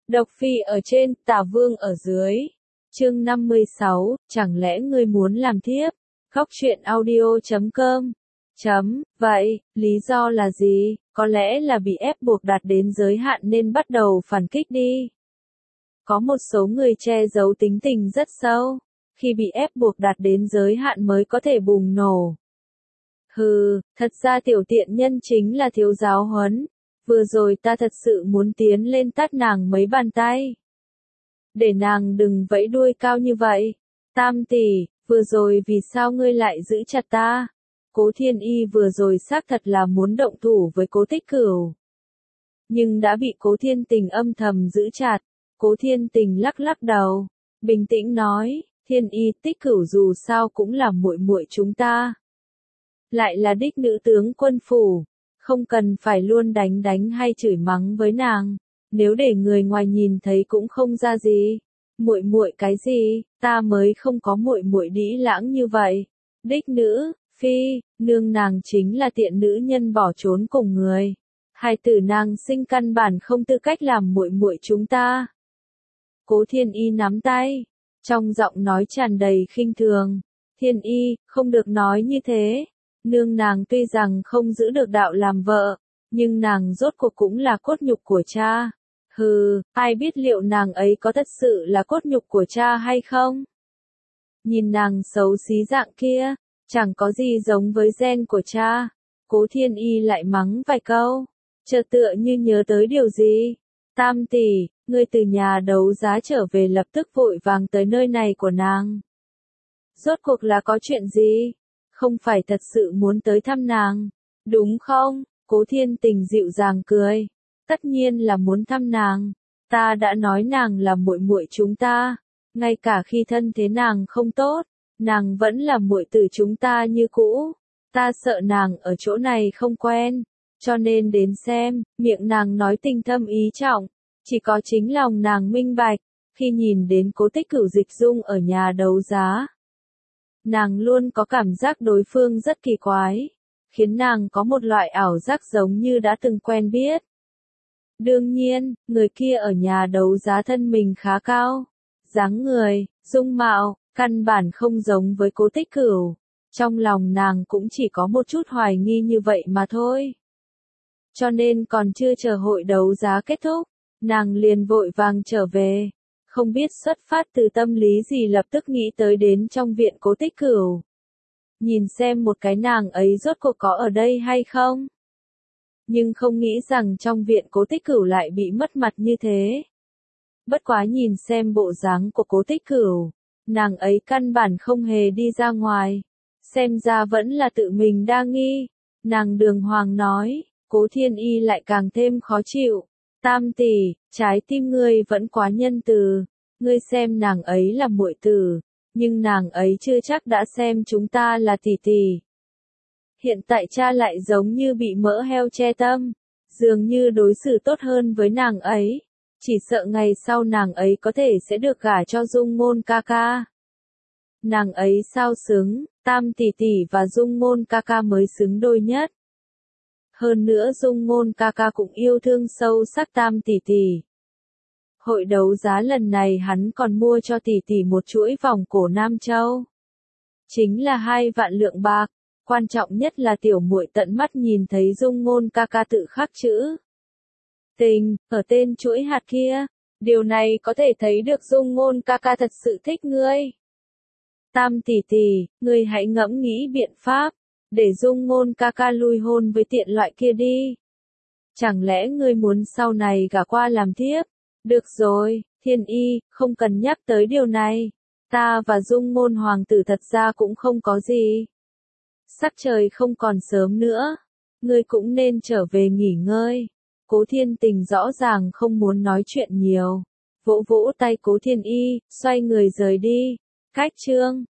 Độc Phi ở trên, Tả Vương ở dưới. Chương 56, chẳng lẽ ngươi muốn làm thiếp? Góc truyện audio.com. Vậy, lý do là gì? Có lẽ là bị ép buộc đạt đến giới hạn nên bắt đầu phản kích đi. Có một số người che giấu tính tình rất sâu, khi bị ép buộc đạt đến giới hạn mới có thể bùng nổ. Thật ra tiểu tiện nhân chính là thiếu giáo huấn. Vừa rồi ta thật sự muốn tiến lên tát nàng mấy bàn tay. Để nàng đừng vẫy đuôi cao như vậy. Tam tỷ, vừa rồi vì sao ngươi lại giữ chặt ta? Cố Thiên Y vừa rồi xác thật là muốn động thủ với Cố Tích Cửu. Nhưng đã bị Cố Thiên Tình âm thầm giữ chặt. Cố Thiên Tình lắc lắc đầu, bình tĩnh nói, Thiên Y, Tích Cửu dù sao cũng là muội muội chúng ta. Lại là đích nữ tướng quân phủ, không cần phải luôn đánh hay chửi mắng với nàng, nếu để người ngoài nhìn thấy cũng không ra gì. Muội muội cái gì, ta mới không có muội muội đĩ lãng như vậy. Đích nữ, phi, nương nàng chính là tiện nữ nhân bỏ trốn cùng người. Hai tử nàng sinh căn bản không tư cách làm muội muội chúng ta. Cố Thiên Y nắm tay, trong giọng nói tràn đầy khinh thường. Thiên Y, không được nói như thế. Nương nàng tuy rằng không giữ được đạo làm vợ, nhưng nàng rốt cuộc cũng là cốt nhục của cha. Ai biết liệu nàng ấy có thật sự là cốt nhục của cha hay không? Nhìn nàng xấu xí dạng kia, chẳng có gì giống với gen của cha. Cố Thiên Y lại mắng vài câu, chợt tựa như nhớ tới điều gì. Tam tỷ, ngươi từ nhà đấu giá trở về lập tức vội vàng tới nơi này của nàng. Rốt cuộc là có chuyện gì? Không phải thật sự muốn tới thăm nàng, đúng không? Cố Thiên Tình dịu dàng cười. Tất nhiên là muốn thăm nàng. Ta đã nói nàng là muội muội chúng ta. Ngay cả khi thân thế nàng không tốt, nàng vẫn là muội tử chúng ta như cũ. Ta sợ nàng ở chỗ này không quen, cho nên đến xem. Miệng nàng nói tình thâm ý trọng, chỉ có chính lòng nàng minh bạch. Khi nhìn đến Cố Tích Cửu Dịch Dung ở nhà đấu giá, nàng luôn có cảm giác đối phương rất kỳ quái, khiến nàng có một loại ảo giác giống như đã từng quen biết. Đương nhiên, người kia ở nhà đấu giá thân mình khá cao, dáng người, dung mạo, căn bản không giống với Cố Tích Cửu. Trong lòng nàng cũng chỉ có một chút hoài nghi như vậy mà thôi. Cho nên còn chưa chờ hội đấu giá kết thúc, nàng liền vội vàng trở về. Không biết xuất phát từ tâm lý gì lập tức nghĩ tới đến trong viện Cố Tích Cửu. Nhìn xem một cái nàng ấy rốt cuộc có ở đây hay không. Nhưng không nghĩ rằng trong viện Cố Tích Cửu lại bị mất mặt như thế. Bất quá nhìn xem bộ dáng của Cố Tích Cửu, nàng ấy căn bản không hề đi ra ngoài. Xem ra vẫn là tự mình đa nghi. Nàng đường hoàng nói, Cố Thiên Y lại càng thêm khó chịu. Tam tỷ, trái tim ngươi vẫn quá nhân từ. Ngươi xem nàng ấy là muội tử, nhưng nàng ấy chưa chắc đã xem chúng ta là tỷ tỷ. Hiện tại cha lại giống như bị mỡ heo che tâm, dường như đối xử tốt hơn với nàng ấy. Chỉ sợ ngày sau nàng ấy có thể sẽ được gả cho Dung Ngôn ca ca. Nàng ấy sao xứng, Tam tỷ tỷ và Dung Ngôn ca ca mới xứng đôi nhất. Hơn nữa Dung Ngôn ca ca cũng yêu thương sâu sắc Tam tỷ tỷ. Hội đấu giá lần này hắn còn mua cho tỷ tỷ một chuỗi vòng cổ Nam Châu. Chính là 2 vạn lượng bạc. Quan trọng nhất là tiểu muội tận mắt nhìn thấy Dung Ngôn ca ca tự khắc chữ tình ở tên chuỗi hạt kia. Điều này có thể thấy được Dung Ngôn ca ca thật sự thích ngươi. Tam tỷ tỷ, ngươi hãy ngẫm nghĩ biện pháp, để Dung Ngôn ca ca lui hôn với tiện loại kia đi. Chẳng lẽ ngươi muốn sau này gả qua làm thiếp? Được rồi, Thiên Y, không cần nhắc tới điều này. Ta và Dung Ngôn hoàng tử thật ra cũng không có gì. Sắc trời không còn sớm nữa, ngươi cũng nên trở về nghỉ ngơi. Cố Thiên Tình rõ ràng không muốn nói chuyện nhiều. Vỗ vỗ tay Cố Thiên Y, xoay người rời đi. Cách chương